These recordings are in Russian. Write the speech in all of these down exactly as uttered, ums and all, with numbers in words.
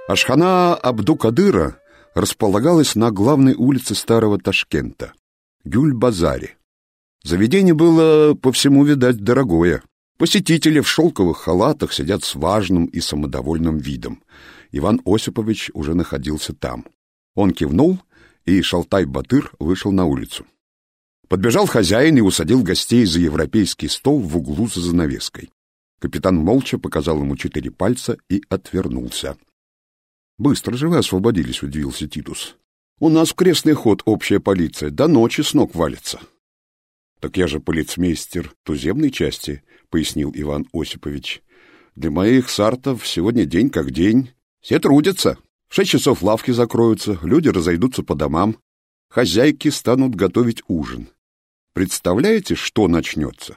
Ашхана Абду-Кадыра располагалась на главной улице старого Ташкента — Гюль-базаре. Заведение было, по всему видать, дорогое. Посетители в шелковых халатах сидят с важным и самодовольным видом. Иван Осипович уже находился там. Он кивнул, и Шалтай-Батыр вышел на улицу. Подбежал хозяин и усадил гостей за европейский стол в углу за занавеской. Капитан молча показал ему четыре пальца и отвернулся. — Быстро же вы освободились, — удивился Титус. — У нас в крестный ход общая полиция, до ночи с ног валится. — Так я же полицмейстер туземной части, — пояснил Иван Осипович. — Для моих сартов сегодня день как день. Все трудятся. В шесть часов лавки закроются, люди разойдутся по домам. Хозяйки станут готовить ужин. Представляете, что начнется?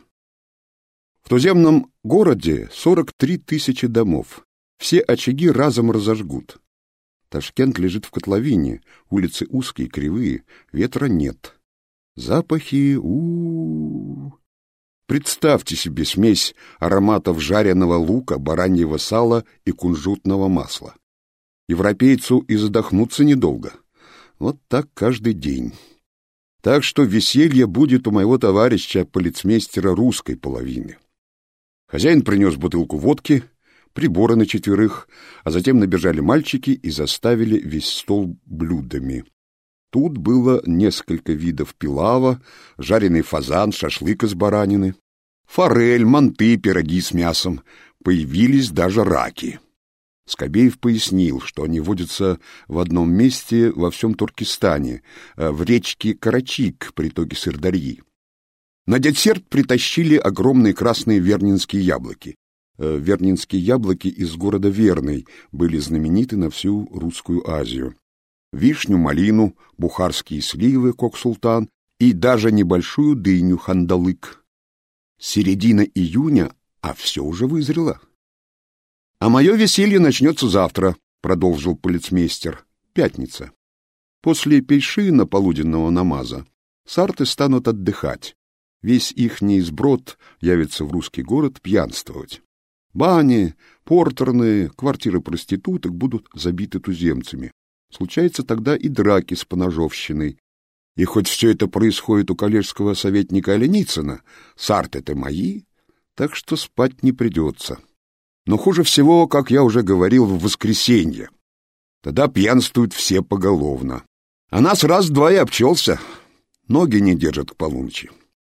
В туземном городе сорок три тысячи домов. Все очаги разом разожгут. Ташкент лежит в котловине, улицы узкие, кривые, ветра нет. Запахи... у-у-у. Представьте себе смесь ароматов жареного лука, бараньего сала и кунжутного масла. Европейцу и задохнуться недолго. Вот так каждый день. Так что веселье будет у моего товарища, полицмейстера русской половины. Хозяин принес бутылку водки, приборы на четверых, а затем набежали мальчики и заставили весь стол блюдами. Тут было несколько видов пилава, жареный фазан, шашлык из баранины, форель, манты, пироги с мясом. Появились даже раки. Скобеев пояснил, что они водятся в одном месте во всем Туркестане, в речке Карачик, притоке Сырдарьи. На десерт притащили огромные красные вернинские яблоки. Вернинские яблоки из города Верный были знамениты на всю Русскую Азию. Вишню, малину, бухарские сливы, кок-султан и даже небольшую дыню, хандалык. Середина июня, а все уже вызрело. — А мое веселье начнется завтра, — продолжил полицмейстер. — Пятница. После пейшина полуденного намаза сарты станут отдыхать. Весь ихний сброд явится в русский город пьянствовать. Бани, портерные, квартиры проституток будут забиты туземцами. Случается тогда и драки с поножовщиной. И хоть все это происходит у коллежского советника Оленицына, сарты-то мои, так что спать не придется. Но хуже всего, как я уже говорил, в воскресенье. Тогда пьянствуют все поголовно. А нас раз-два и обчелся. Ноги не держат к полуночи.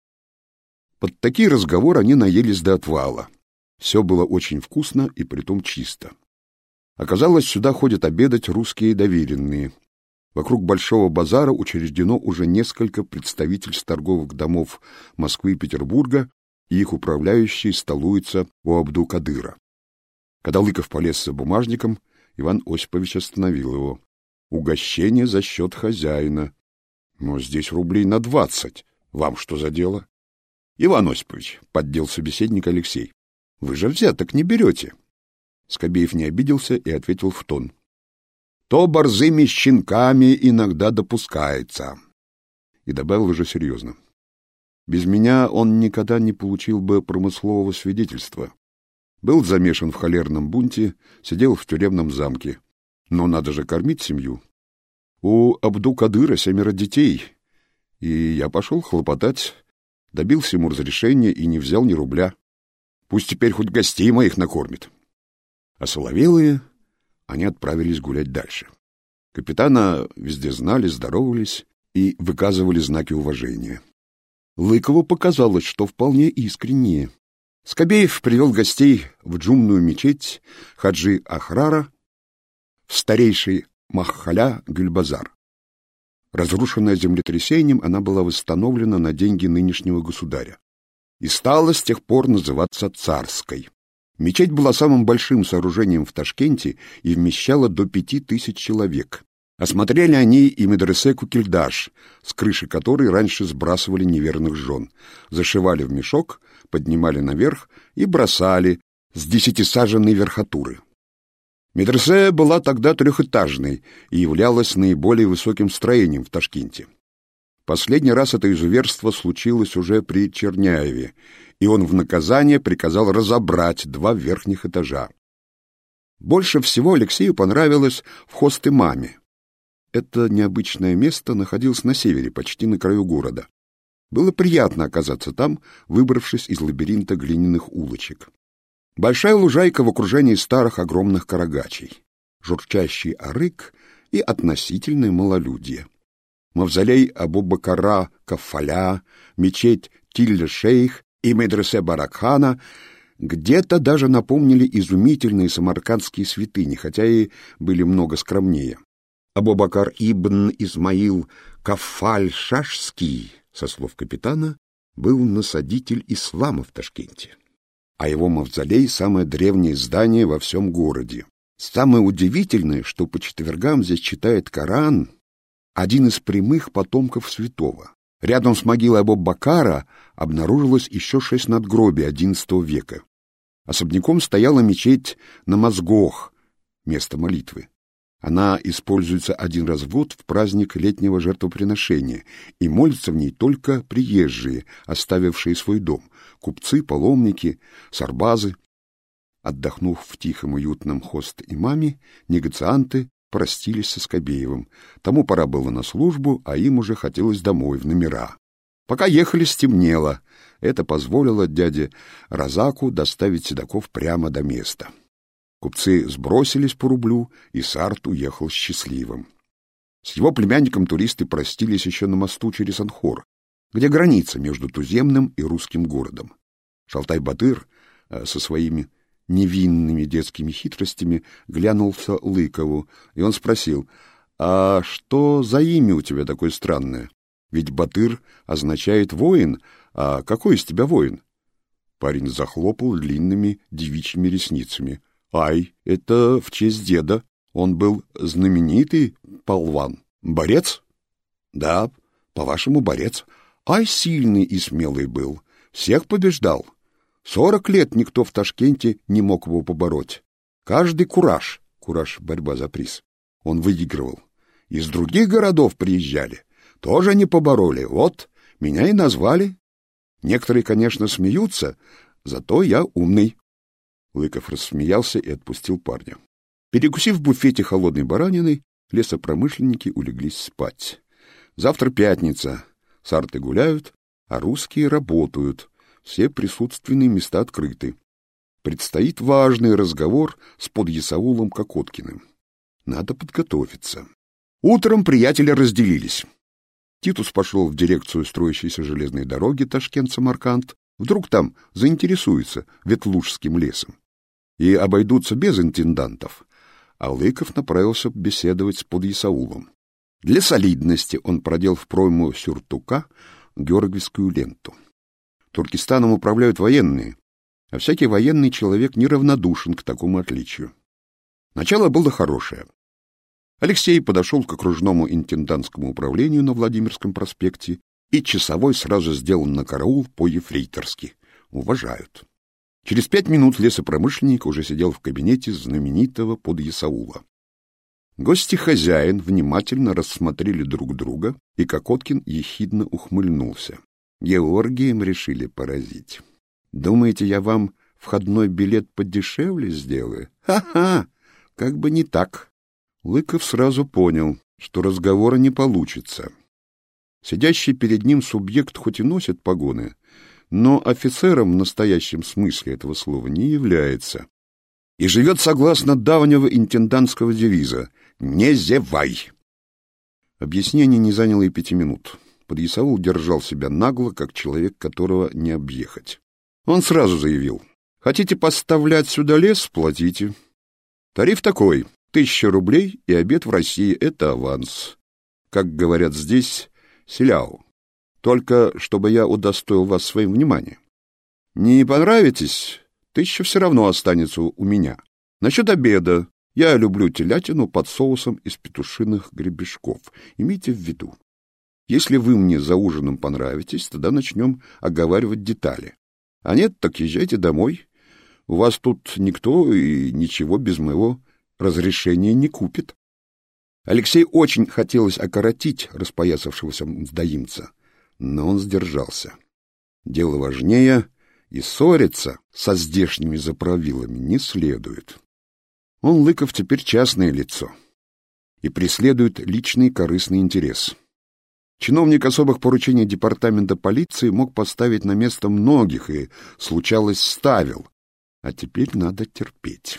Под такие разговоры они наелись до отвала. Все было очень вкусно и притом чисто. Оказалось, сюда ходят обедать русские доверенные. Вокруг Большого базара учреждено уже несколько представительств торговых домов Москвы и Петербурга, и их управляющие столуются у Абду-Кадыра. Когда Лыков полез за бумажником, Иван Осипович остановил его. Угощение за счет хозяина. Но здесь рублей на двадцать. Вам что за дело? Иван Осипович, поддел собеседник Алексей, вы же взяток не берете. Скобеев не обиделся и ответил в тон. То борзыми щенками иногда допускается. И добавил уже серьезно. Без меня он никогда не получил бы промыслового свидетельства. Был замешан в холерном бунте, сидел в тюремном замке. Но надо же кормить семью. У Абду-Кадыра семеро детей. И я пошел хлопотать, добился ему разрешения и не взял ни рубля. Пусть теперь хоть гостей моих накормит. А соловелые, они отправились гулять дальше. Капитана везде знали, здоровались и выказывали знаки уважения. Лыкову показалось, что вполне искреннее. Скобеев привел гостей в джумную мечеть Хаджи Ахрара, в старейший Маххаля Гюльбазар. Разрушенная землетрясением, она была восстановлена на деньги нынешнего государя и стала с тех пор называться Царской. Мечеть была самым большим сооружением в Ташкенте и вмещала до пяти тысяч человек. Осмотрели они и медресе Кукильдаш, с крыши которой раньше сбрасывали неверных жен, зашивали в мешок, поднимали наверх и бросали с десятисаженной верхотуры. Медресе была тогда трехэтажной и являлась наиболее высоким строением в Ташкенте. Последний раз это изуверство случилось уже при Черняеве, и он в наказание приказал разобрать два верхних этажа. Больше всего Алексею понравилось в Хосты-Маме. Это необычное место находилось на севере, почти на краю города. Было приятно оказаться там, выбравшись из лабиринта глиняных улочек. Большая лужайка в окружении старых огромных карагачей, журчащий арык и относительное малолюдье. Мавзолей Абу-Бакара Каффаля, мечеть Тиль-Шейх и медресе Баракхана где-то даже напомнили изумительные самаркандские святыни, хотя и были много скромнее. Абу-Бакар ибн Исмаил Каффаль-Шашский, со слов капитана, был насадитель ислама в Ташкенте, а его мавзолей — самое древнее здание во всем городе. Самое удивительное, что по четвергам здесь читает Коран один из прямых потомков святого. Рядом с могилой Абу-Бакара обнаружилось еще шесть надгробий одиннадцатого века. Особняком стояла мечеть Намазгох, место молитвы. Она используется один раз в год в праздник летнего жертвоприношения, и молятся в ней только приезжие, оставившие свой дом, купцы, паломники, сарбазы. Отдохнув в тихом уютном Хост-Имаме, негацианты простились со Скобеевым. Тому пора было на службу, а им уже хотелось домой, в номера. Пока ехали, стемнело. Это позволило дяде Разаку доставить седаков прямо до места. Купцы сбросились по рублю, и Сарт уехал счастливым. С его племянником туристы простились еще на мосту через Анхор, где граница между туземным и русским городом. Шалтай-Батыр со своими невинными детскими хитростями глянулся Лыкову, и он спросил: «А что за имя у тебя такое странное? Ведь Батыр означает воин, а какой из тебя воин?» Парень захлопал длинными девичьими ресницами. «Ай, это в честь деда. Он был знаменитый палван. Борец?» «Да, по-вашему, борец. Ай, сильный и смелый был. Всех побеждал. Сорок лет никто в Ташкенте не мог его побороть. Каждый кураж, кураж — борьба за приз, он выигрывал. Из других городов приезжали, тоже не побороли. Вот, меня и назвали. Некоторые, конечно, смеются, зато я умный». Лыков рассмеялся и отпустил парня. Перекусив в буфете холодной бараниной, лесопромышленники улеглись спать. Завтра пятница, сарты гуляют, а русские работают. Все присутственные места открыты. Предстоит важный разговор с подъясаулом Кокоткиным. Надо подготовиться. Утром приятели разделились. Титус пошел в дирекцию строящейся железной дороги Ташкент-Самарканд. Вдруг там заинтересуется Ветлужским лесом и обойдутся без интендантов. А Лыков направился беседовать с подъясаулом. Для солидности он продел в пройму сюртука георгиевскую ленту. Туркестаном управляют военные, а всякий военный человек неравнодушен к такому отличию. Начало было хорошее. Алексей подошел к окружному интендантскому управлению на Владимирском проспекте, и часовой сразу сделал на караул по-ефрейторски. Уважают. Через пять минут лесопромышленник уже сидел в кабинете знаменитого подъясаула. Гость и хозяин внимательно рассмотрели друг друга, и Кокоткин ехидно ухмыльнулся. Георгием решили поразить. Думаете, я вам входной билет подешевле сделаю? Ха-ха! Как бы не так. Лыков сразу понял, что разговора не получится. Сидящий перед ним субъект хоть и носит погоны, но офицером в настоящем смысле этого слова не является. И живет согласно давнего интендантского девиза «Не зевай». Объяснение не заняло и пяти минут. Подъясаул держал себя нагло, как человек, которого не объехать. Он сразу заявил: «Хотите поставлять сюда лес? Платите. Тариф такой: тысяча рублей и обед в России — это аванс. Как говорят здесь, селяу. Только чтобы я удостоил вас своим вниманием. Не понравитесь, тысяча все равно останется у меня. Насчет обеда. Я люблю телятину под соусом из петушиных гребешков. Имейте в виду. Если вы мне за ужином понравитесь, тогда начнем оговаривать детали. А нет, так езжайте домой. У вас тут никто и ничего без моего разрешения не купит». Алексею очень хотелось окоротить распоясавшегося мздоимца, но он сдержался. Дело важнее, и ссориться со здешними заправилами не следует. Он, Лыков, теперь частное лицо и преследует личный корыстный интерес. Чиновник особых поручений департамента полиции мог поставить на место многих и, случалось, ставил, а теперь надо терпеть.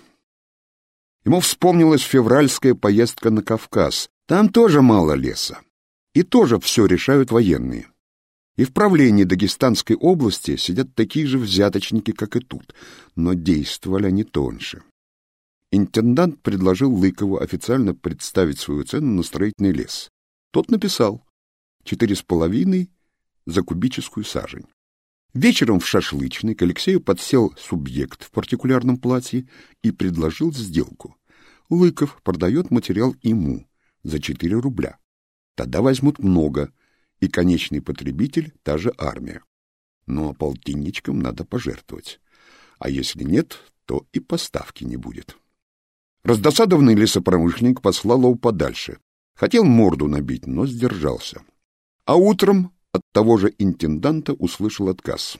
Ему вспомнилась февральская поездка на Кавказ. Там тоже мало леса, и тоже все решают военные. И в правлении Дагестанской области сидят такие же взяточники, как и тут, но действовали они тоньше. Интендант предложил Лыкову официально представить свою цену на строительный лес. Тот написал четыре с половиной за кубическую сажень. Вечером в шашлычной к Алексею подсел субъект в партикулярном платье и предложил сделку. Лыков продает материал ему за четыре рубля. Тогда возьмут много, и конечный потребитель — та же армия. Но полтинничком надо пожертвовать. А если нет, то и поставки не будет. Раздосадованный лесопромышленник послал его подальше. Хотел морду набить, но сдержался. А утром от того же интенданта услышал отказ.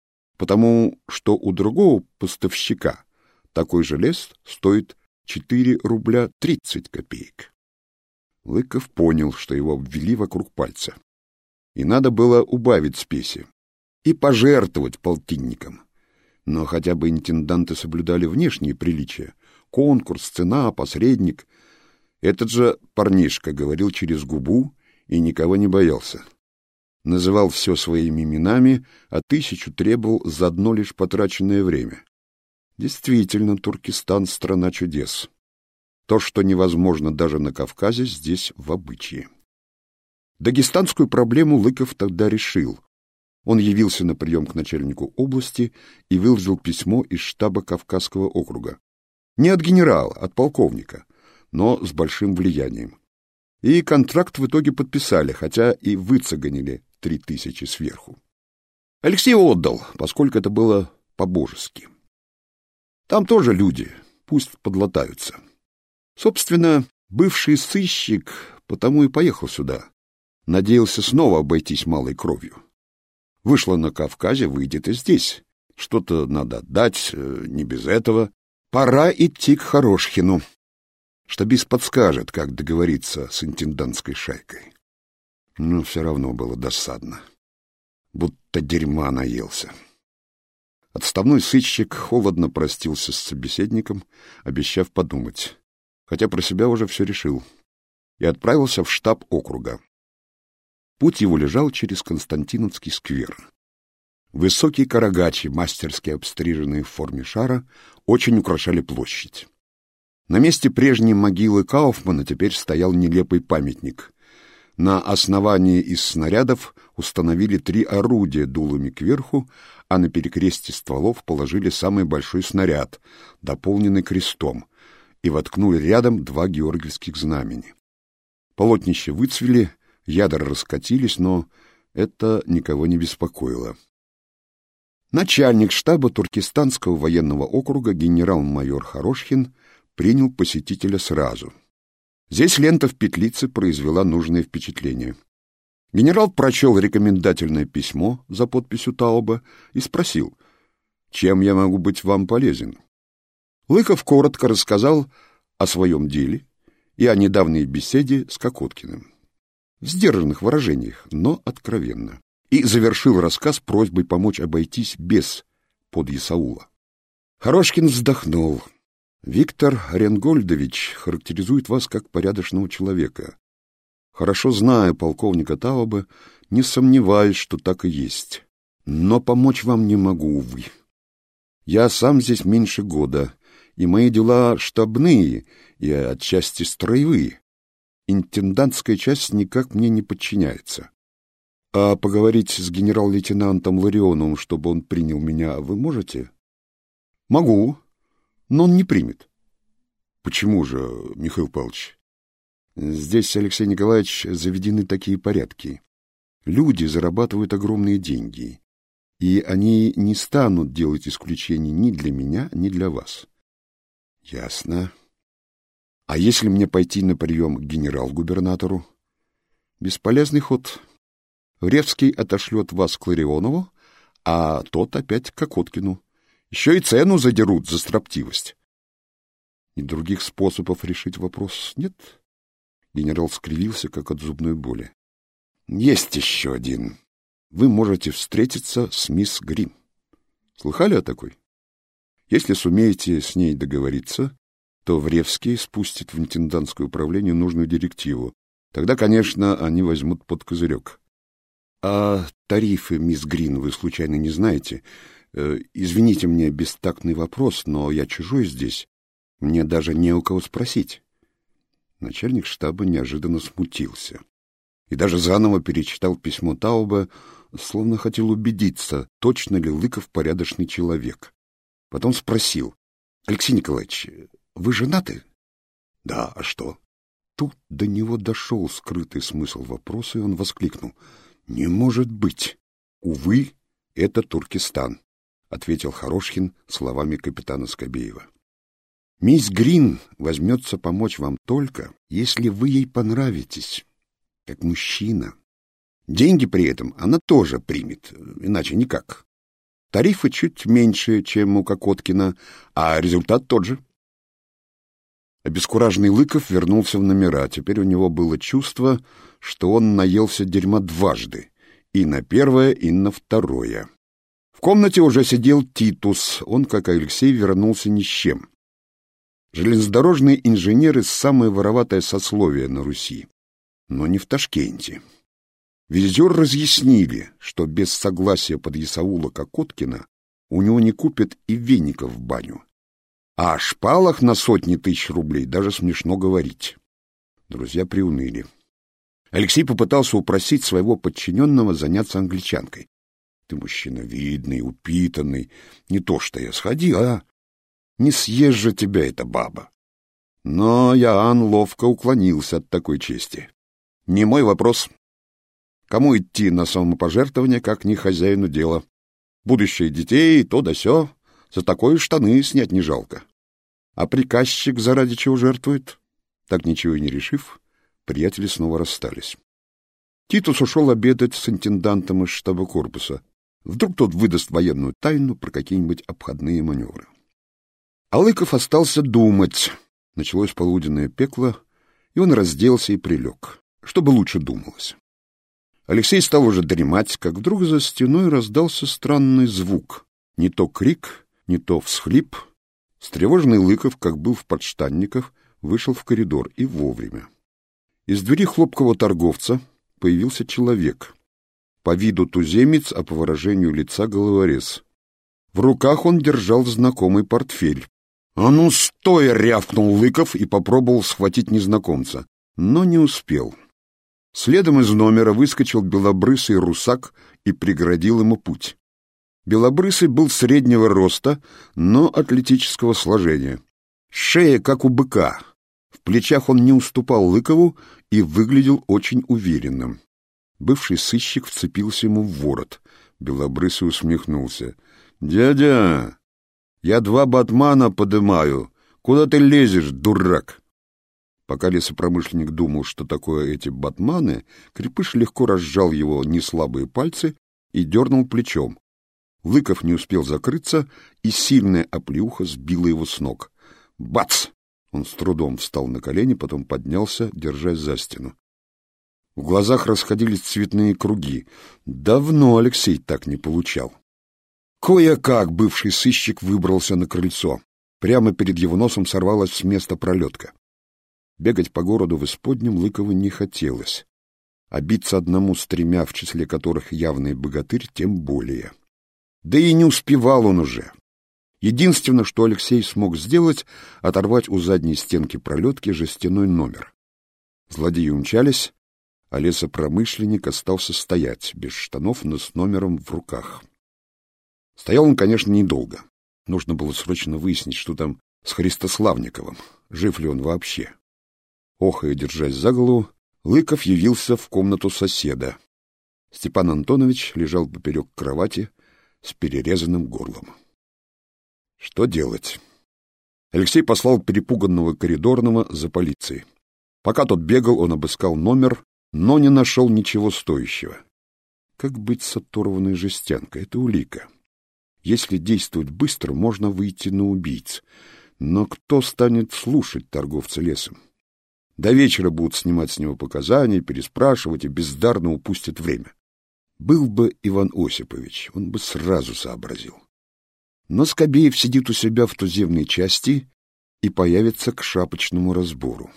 Потому что у другого поставщика такой же лес стоит четыре рубля тридцать копеек. Лыков понял, что его обвели вокруг пальца. И надо было убавить спеси и пожертвовать полтинником. Но хотя бы интенданты соблюдали внешние приличия. Конкурс, цена, посредник. Этот же парнишка говорил через губу и никого не боялся. Называл все своими именами, а тысячу требовал за одно лишь потраченное время. Действительно, Туркестан — страна чудес. То, что невозможно даже на Кавказе, здесь в обычае. Дагестанскую проблему Лыков тогда решил. Он явился на прием к начальнику области и выложил письмо из штаба Кавказского округа. Не от генерала, от полковника, но с большим влиянием. И контракт в итоге подписали, хотя и выцеганили три тысячи сверху. Алексей отдал, поскольку это было по-божески. Там тоже люди, пусть подлатаются. Собственно, бывший сыщик потому и поехал сюда. Надеялся снова обойтись малой кровью. Вышло на Кавказе, выйдет и здесь. Что-то надо отдать, не без этого. Пора идти к Хорошкину. Штабист подскажет, как договориться с интендантской шайкой. Но все равно было досадно. Будто дерьма наелся. Отставной сыщик холодно простился с собеседником, обещав подумать. Хотя про себя уже все решил. И отправился в штаб округа. Путь его лежал через Константиновский сквер. Высокие карагачи, мастерски обстриженные в форме шара, очень украшали площадь. На месте прежней могилы Кауфмана теперь стоял нелепый памятник. На основании из снарядов установили три орудия дулами кверху, а на перекрестье стволов положили самый большой снаряд, дополненный крестом, и воткнули рядом два георгиевских знамени. Полотнища выцвели, ядра раскатились, но это никого не беспокоило. Начальник штаба Туркестанского военного округа генерал-майор Хорошкин принял посетителя сразу. Здесь лента в петлице произвела нужное впечатление. Генерал прочел рекомендательное письмо за подписью Тауба и спросил, чем я могу быть вам полезен. Лыков коротко рассказал о своем деле и о недавней беседе с Кокоткиным. В сдержанных выражениях, но откровенно. И завершил рассказ просьбой помочь обойтись без подъясаула. Хорошкин вздохнул. Виктор Ренгольдович характеризует вас как порядочного человека. Хорошо зная полковника Тауба, не сомневаюсь, что так и есть. Но помочь вам не могу, увы. Я сам здесь меньше года, и мои дела штабные и отчасти строевые. Интендантская часть никак мне не подчиняется. А поговорить с генерал-лейтенантом Ларионовым, чтобы он принял меня, вы можете? Могу, но он не примет. Почему же, Михаил Павлович? Здесь, Алексей Николаевич, заведены такие порядки. Люди зарабатывают огромные деньги, и они не станут делать исключений ни для меня, ни для вас. Ясно. А если мне пойти на прием к генерал-губернатору? Бесполезный ход. Ревский отошлет вас к Ларионову, а тот опять к Кокоткину. Еще и цену задерут за строптивость. И других способов решить вопрос нет? Генерал скривился, как от зубной боли. Есть еще один. Вы можете встретиться с мисс Грин. Слыхали о такой? Если сумеете с ней договориться, то Вревский спустит в интендантское управление нужную директиву. Тогда, конечно, они возьмут под козырек. А тарифы, мисс Грин, вы случайно не знаете? Э, извините мне бестактный вопрос, но я чужой здесь. Мне даже не у кого спросить. Начальник штаба неожиданно смутился и даже заново перечитал письмо Тауба, словно хотел убедиться, точно ли Лыков порядочный человек. Потом спросил: Алексей Николаевич, вы женаты? Да, а что? Тут до него дошел скрытый смысл вопроса, и он воскликнул: не может быть! Увы, это Туркестан, ответил Хорошкин словами капитана Скобеева. Мисс Грин возьмется помочь вам только, если вы ей понравитесь, как мужчина. Деньги при этом она тоже примет, иначе никак. Тарифы чуть меньше, чем у Кокоткина, а результат тот же. Обескураженный Лыков вернулся в номера. Теперь у него было чувство, что он наелся дерьма дважды, и на первое, и на второе. В комнате уже сидел Титус, он, как и Алексей, вернулся ни с чем. Железнодорожные инженеры — самое вороватое сословие на Руси, но не в Ташкенте. Визитер разъяснили, что без согласия подъясаула Кокоткина у него не купят и веников в баню. А о шпалах на сотни тысяч рублей даже смешно говорить. Друзья приуныли. Алексей попытался упросить своего подчиненного заняться англичанкой. Ты мужчина видный, упитанный, не то что я, сходи, а? Не съест же тебя эта баба. Но Иоанн ловко уклонился от такой чести. Не мой вопрос. Кому идти на самопожертвование, как не хозяину дела? Будущее детей, то да сё. За такое штаны снять не жалко. А приказчик заради чего жертвует? Так ничего и не решив, приятели снова расстались. Титус ушел обедать с интендантом из штаба корпуса. Вдруг тот выдаст военную тайну про какие-нибудь обходные маневры. А Лыков остался думать. Началось полуденное пекло, и он разделся и прилег, чтобы лучше думалось. Алексей стал уже дремать, как вдруг за стеной раздался странный звук. Не то крик, не то всхлип. Встревоженный Лыков, как был в подштанниках, вышел в коридор и вовремя. Из двери хлопкового торговца появился человек. По виду туземец, а по выражению лица головорез. В руках он держал знакомый портфель. «А ну, стой!» — рявкнул Лыков и попробовал схватить незнакомца, но не успел. Следом из номера выскочил белобрысый русак и преградил ему путь. Белобрысый был среднего роста, но атлетического сложения. Шея, как у быка. В плечах он не уступал Лыкову и выглядел очень уверенным. Бывший сыщик вцепился ему в ворот. Белобрысый усмехнулся. «Дядя, я два батмана подымаю. Куда ты лезешь, дурак?» Пока лесопромышленник думал, что такое эти батманы, крепыш легко разжал его неслабые пальцы и дернул плечом. Лыков не успел закрыться, и сильная оплеуха сбила его с ног. Бац! Он с трудом встал на колени, потом поднялся, держась за стену. В глазах расходились цветные круги. Давно Алексей так не получал. Кое-как бывший сыщик выбрался на крыльцо. Прямо перед его носом сорвалась с места пролетка. Бегать по городу в исподнем Лыкову не хотелось. А биться одному с тремя, в числе которых явный богатырь, тем более. Да и не успевал он уже. Единственное, что Алексей смог сделать, оторвать у задней стенки пролетки жестяной номер. Злодеи умчались, а лесопромышленник остался стоять, без штанов, но с номером в руках. Стоял он, конечно, недолго. Нужно было срочно выяснить, что там с Христославниковым, жив ли он вообще. Охая, держась за голову, Лыков явился в комнату соседа. Степан Антонович лежал поперек кровати с перерезанным горлом. Что делать? Алексей послал перепуганного коридорного за полицией. Пока тот бегал, он обыскал номер, но не нашел ничего стоящего. Как быть с оторванной жестянкой? Это улика. Если действовать быстро, можно выйти на убийц. Но кто станет слушать торговца лесом? До вечера будут снимать с него показания, переспрашивать и бездарно упустят время. Был бы Иван Осипович, он бы сразу сообразил. Но Скобеев сидит у себя в туземной части и появится к шапочному разбору.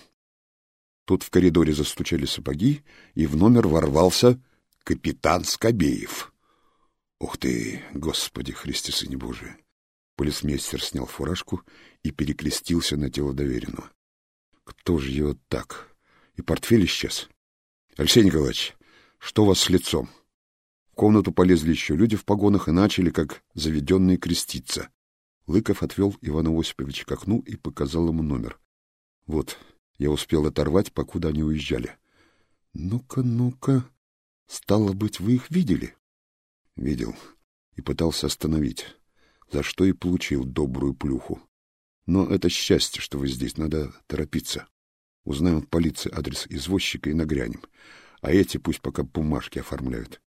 Тут в коридоре застучали сапоги, и в номер ворвался капитан Скобеев. Ух ты, Господи Христе, Сыне Божий! Полицмейстер снял фуражку и перекрестился на тело доверенного. Кто же его так? И портфель исчез. Алексей Николаевич, что у вас с лицом? В комнату полезли еще люди в погонах и начали, как заведенные, креститься. Лыков отвел Ивана Осиповича к окну и показал ему номер. Вот, я успел оторвать, покуда они уезжали. Ну-ка, ну-ка, стало быть, вы их видели? Видел и пытался остановить, за что и получил добрую плюху. Но это счастье, что вы здесь, надо торопиться. Узнаем от полиции адрес извозчика и нагрянем. А эти пусть пока бумажки оформляют.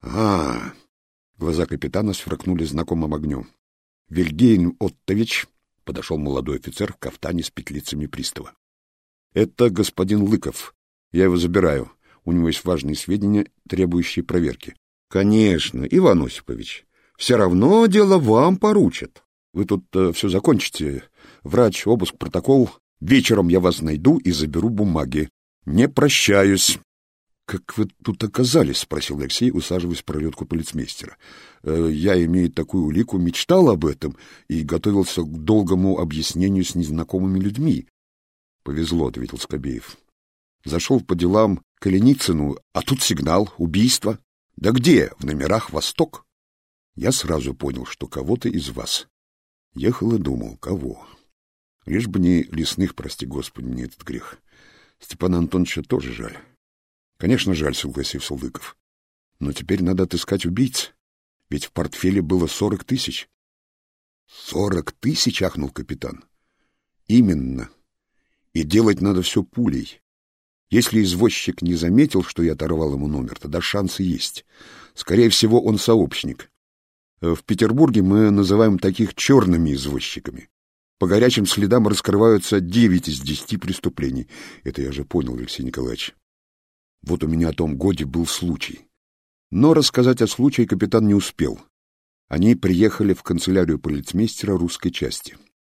А, глаза капитана сверкнули знакомым огнем. Вильгельм Оттович, подошел молодой офицер в кафтане с петлицами пристава. Это господин Лыков. Я его забираю. У него есть важные сведения, требующие проверки. Конечно, Иван Осипович. Все равно дело вам поручат. Вы тут э, все закончите. Врач, обыск, протокол. Вечером я вас найду и заберу бумаги. Не прощаюсь. — Как вы тут оказались? — спросил Алексей, усаживаясь в пролетку полицмейстера. э, — Я, имея такую улику, мечтал об этом и готовился к долгому объяснению с незнакомыми людьми. — Повезло, — ответил Скобеев. — Зашел по делам к Леницыну, а тут сигнал, убийство. Да где? В номерах «Восток». Я сразу понял, что кого-то из вас. Ехал и думал, кого. Лишь бы не лесных, прости Господи, мне этот грех. Степана Антоновича тоже жаль. Конечно, жаль, согласился Лыков. Но теперь надо отыскать убийц. Ведь в портфеле было сорок тысяч. Сорок тысяч, ахнул капитан. Именно. И делать надо все пулей. Если извозчик не заметил, что я оторвал ему номер, тогда шансы есть. Скорее всего, он сообщник. В Петербурге мы называем таких черными извозчиками. По горячим следам раскрываются девять из десяти преступлений. Это я же понял, Алексей Николаевич. Вот у меня о том годе был случай. Но рассказать о случае капитан не успел. Они приехали в канцелярию полицмейстера русской части.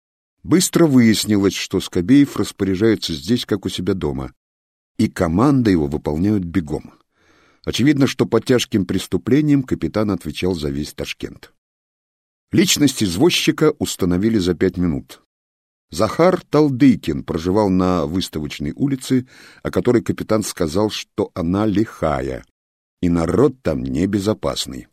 Быстро выяснилось, что Скобеев распоряжается здесь, как у себя дома, и команда его выполняют бегом. Очевидно, что по тяжким преступлениям капитан отвечал за весь Ташкент. Личность извозчика установили за пять минут. Захар Талдыкин проживал на Выставочной улице, о которой капитан сказал, что она лихая, и народ там небезопасный.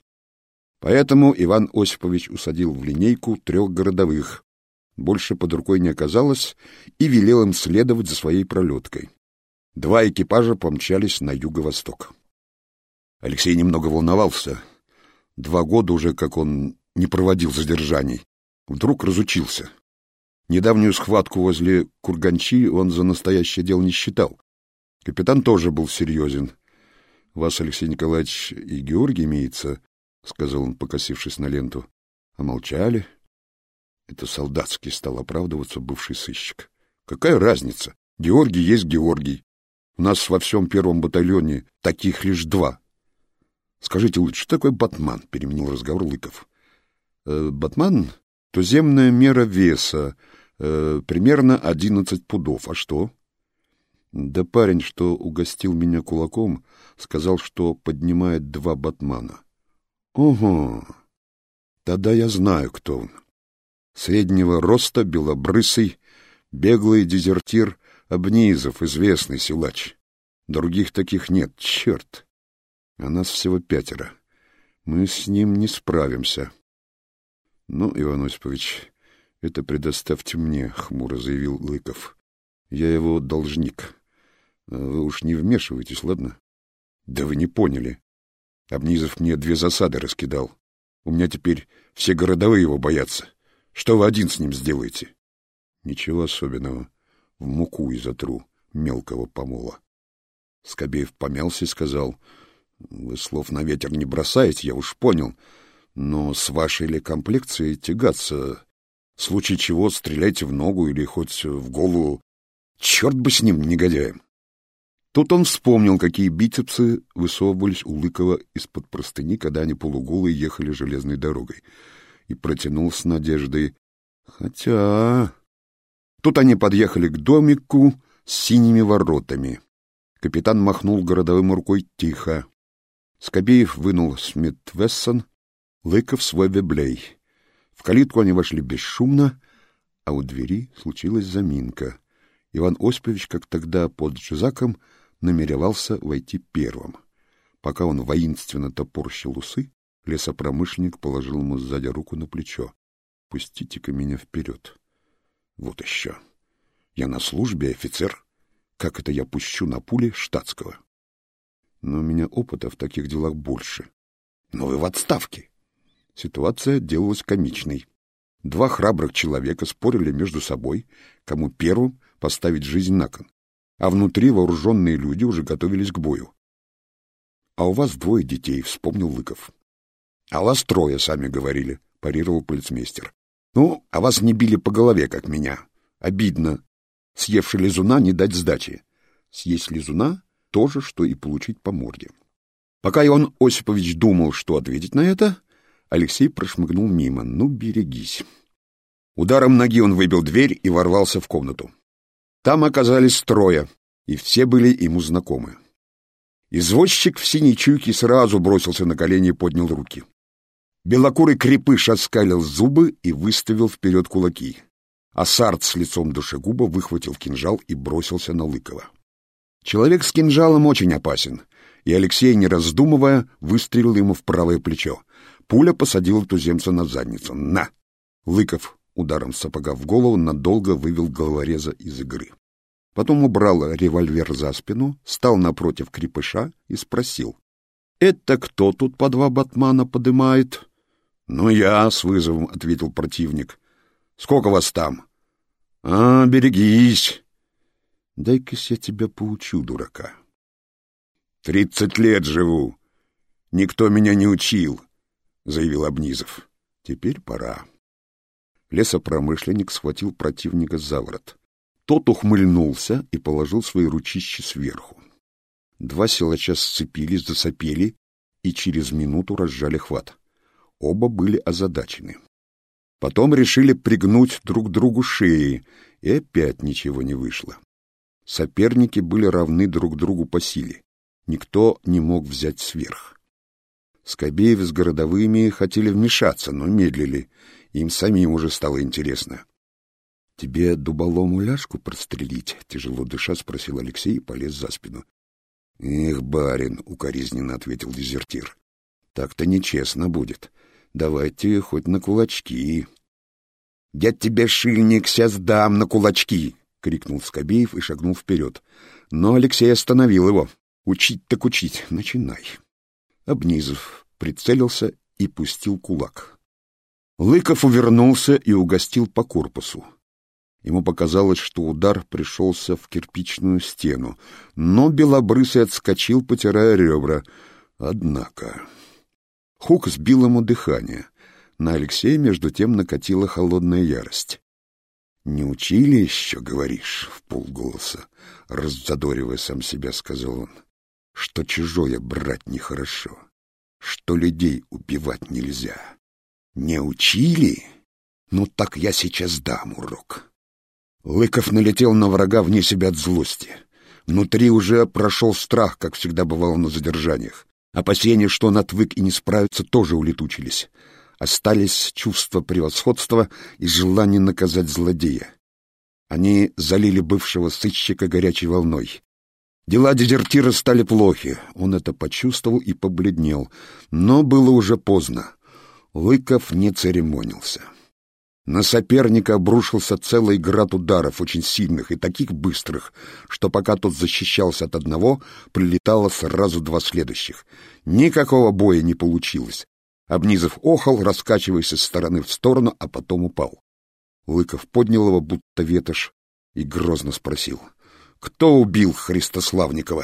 Поэтому Иван Осипович усадил в линейку трех городовых, больше под рукой не оказалось, и велел им следовать за своей пролеткой. Два экипажа помчались на юго-восток. Алексей немного волновался. Два года уже, как он не проводил задержаний. Вдруг разучился. Недавнюю схватку возле Курганчи он за настоящее дело не считал. Капитан тоже был серьезен. — Вас, Алексей Николаевич, и Георгий имеется, — сказал он, покосившись на ленту. — А молчали? Это солдатский стал оправдываться бывший сыщик. — Какая разница? Георгий есть Георгий. У нас во всем первом батальоне таких лишь два. — Скажите лучше, что такое батман? — переменил разговор Лыков. Э, — Батман — туземная мера веса, э, примерно одиннадцать пудов. А что? — Да парень, что угостил меня кулаком, сказал, что поднимает два батмана. — Ого! Тогда я знаю, кто он. Среднего роста, белобрысый, беглый дезертир Обнизов, известный силач. Других таких нет, черт. А нас всего пятеро. Мы с ним не справимся. — Ну, Иван Осипович, это предоставьте мне, — хмуро заявил Лыков. — Я его должник. Вы уж не вмешивайтесь, ладно? — Да вы не поняли. Обнизов мне две засады раскидал. У меня теперь все городовые его боятся. Что вы один с ним сделаете? — Ничего особенного. В муку и затру мелкого помола. Скобеев помялся и сказал: — Вы слов на ветер не бросаете, я уж понял. Но с вашей ли комплекцией тягаться? В случае чего стреляйте в ногу или хоть в голову. Черт бы с ним, негодяем. Тут он вспомнил, какие бицепсы высовывались у Лыкова из-под простыни, когда они полуголые ехали железной дорогой, и протянул с надеждой: хотя... Тут они подъехали к домику с синими воротами. Капитан махнул городовым рукой тихо. Скобеев вынул Смит-Вессон, Лыков свой Веблей. В калитку они вошли бесшумно, а у двери случилась заминка. Иван Осипович, как тогда под Жизаком, намеревался войти первым. Пока он воинственно топорщил усы, лесопромышленник положил ему сзади руку на плечо. «Пустите-ка меня вперед». «Вот еще. Я на службе, офицер. Как это я пущу на пули штатского?» «Но у меня опыта в таких делах больше». «Но вы в отставке». Ситуация делалась комичной. Два храбрых человека спорили между собой, кому первым поставить жизнь на кон, а внутри вооруженные люди уже готовились к бою. «А у вас двое детей», — вспомнил Лыков. «А вас трое, сами говорили», — парировал полицмейстер. «Ну, а вас не били по голове, как меня. Обидно. Съевши лизуна, не дать сдачи. Съесть лизуна — то же, что и получить по морде». Пока Иван Осипович думал, что ответить на это, Алексей прошмыгнул мимо. «Ну, берегись». Ударом ноги он выбил дверь и ворвался в комнату. Там оказались трое, и все были ему знакомы. Извозчик в синей чуйке сразу бросился на колени и поднял руки. Белокурый крепыш оскалил зубы и выставил вперед кулаки. А Сарт с лицом душегуба выхватил кинжал и бросился на Лыкова. Человек с кинжалом очень опасен, и Алексей, не раздумывая, выстрелил ему в правое плечо. Пуля посадила туземца на задницу. «На!» Лыков ударом сапога в голову надолго вывел головореза из игры. Потом убрал револьвер за спину, стал напротив крепыша и спросил: «Это кто тут по два батмана подымает?» «Ну, я», — с вызовом ответил противник. «Сколько вас там?» «А, берегись!» «Дай-ка я тебя поучу, дурака». «Тридцать лет живу. Никто меня не учил», — заявил Обнизов. «Теперь пора». Лесопромышленник схватил противника за ворот. Тот ухмыльнулся и положил свои ручища сверху. Два силача сцепились, засопели и через минуту разжали хват. Оба были озадачены. Потом решили пригнуть друг другу шеи, и опять ничего не вышло. Соперники были равны друг другу по силе. Никто не мог взять сверх. Скобеев с городовыми хотели вмешаться, но медлили. Им самим уже стало интересно. — Тебе дуболому ляжку прострелить? — тяжело дыша спросил Алексей и полез за спину. — Эх, барин, — укоризненно ответил дезертир. — Так-то нечестно будет. Давайте хоть на кулачки. — Я тебе, шильник, сейчас дам на кулачки! — крикнул Скобеев и шагнул вперед. Но Алексей остановил его. — Учить так учить. Начинай. Обнизов прицелился и пустил кулак. Лыков увернулся и угостил по корпусу. Ему показалось, что удар пришелся в кирпичную стену, но белобрысый отскочил, потирая ребра. Однако... Хук сбил ему дыхание. На Алексея, между тем, накатила холодная ярость. — Не учили еще, говоришь? — вполголоса, раззадоривая сам себя, сказал он. — Что чужое брать нехорошо, что людей убивать нельзя. Не учили? Ну так я сейчас дам урок. Лыков налетел на врага вне себя от злости. Внутри уже прошел страх, как всегда бывало на задержаниях. Опасения, что он отвык и не справится, тоже улетучились. Остались чувство превосходства и желание наказать злодея. Они залили бывшего сыщика горячей волной. Дела дезертира стали плохи. Он это почувствовал и побледнел. Но было уже поздно. Лыков не церемонился. На соперника обрушился целый град ударов, очень сильных и таких быстрых, что пока тот защищался от одного, прилетало сразу два следующих. Никакого боя не получилось. Обнизов охал, раскачиваясь из стороны в сторону, а потом упал. Лыков поднял его, будто ветошь, и грозно спросил: «Кто убил Христославникова?»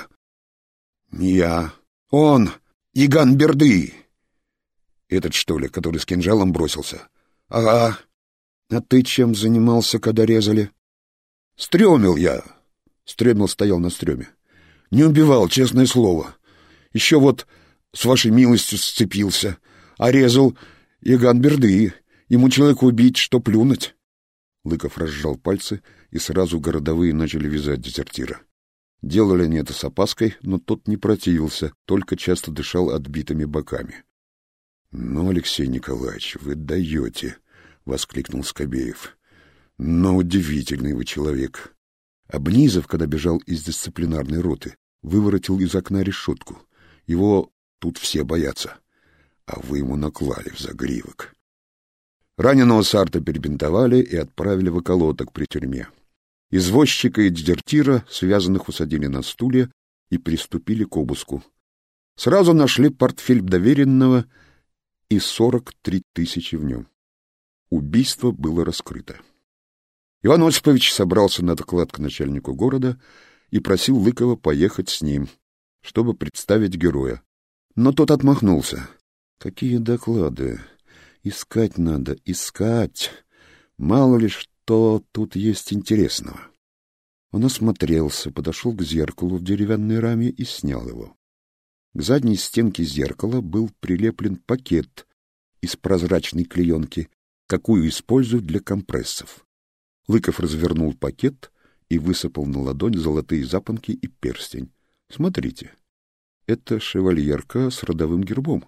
«Не я. Он, Иган Берды». «Этот, что ли, который с кинжалом бросился?» «Ага. А ты чем занимался, когда резали? Стрёмил я. Стрёмил стоял на стрёме. Не убивал, честное слово. Еще вот с вашей милостью сцепился. А резал Иган Берды. Ему человека убить, что плюнуть. Лыков разжал пальцы, и сразу городовые начали вязать дезертира. Делали они это с опаской, но тот не противился, только часто дышал отбитыми боками. — Ну, Алексей Николаевич, вы даете! — воскликнул Скобеев. — Но удивительный вы человек. Обнизов, когда бежал из дисциплинарной роты, выворотил из окна решетку. Его тут все боятся. А вы ему наклали в загривок. Раненого Сарта перебинтовали и отправили в околоток при тюрьме. Извозчика и дезертира, связанных, усадили на стулья и приступили к обыску. Сразу нашли портфель доверенного и сорок три тысячи в нем. Убийство было раскрыто. Иван Осипович собрался на доклад к начальнику города и просил Лыкова поехать с ним, чтобы представить героя. Но тот отмахнулся. «Какие доклады? Искать надо, искать. Мало ли что тут есть интересного». Он осмотрелся, подошел к зеркалу в деревянной раме и снял его. К задней стенке зеркала был прилеплен пакет из прозрачной клеенки, какую используют для компрессов. Лыков развернул пакет и высыпал на ладонь золотые запонки и перстень. «Смотрите, это шевальерка с родовым гербом».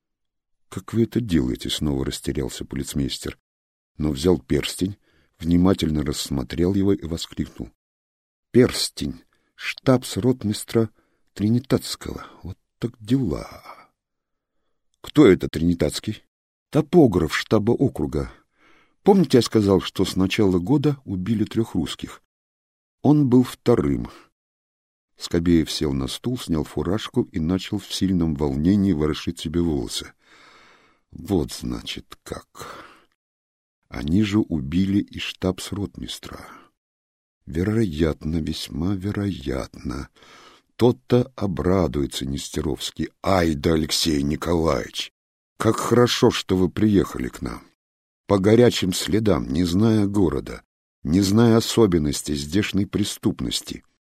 «Как вы это делаете?» — снова растерялся полицмейстер, но взял перстень, внимательно рассмотрел его и воскликнул. «Перстень! Штабс-ротмистра Тринитатского! Вот так дела!» «Кто это Тринитатский?» «Топограф штаба округа. Помните, я сказал, что с начала года убили трех русских? Он был вторым». Скобеев сел на стул, снял фуражку и начал в сильном волнении ворошить себе волосы. «Вот, значит, как. Они же убили и штабс-ротмистра. Вероятно, весьма вероятно. Тот-то обрадуется Нестеровский. Ай да, Алексей Николаевич, как хорошо, что вы приехали к нам. По горячим следам, не зная города, не зная особенностей здешней преступности.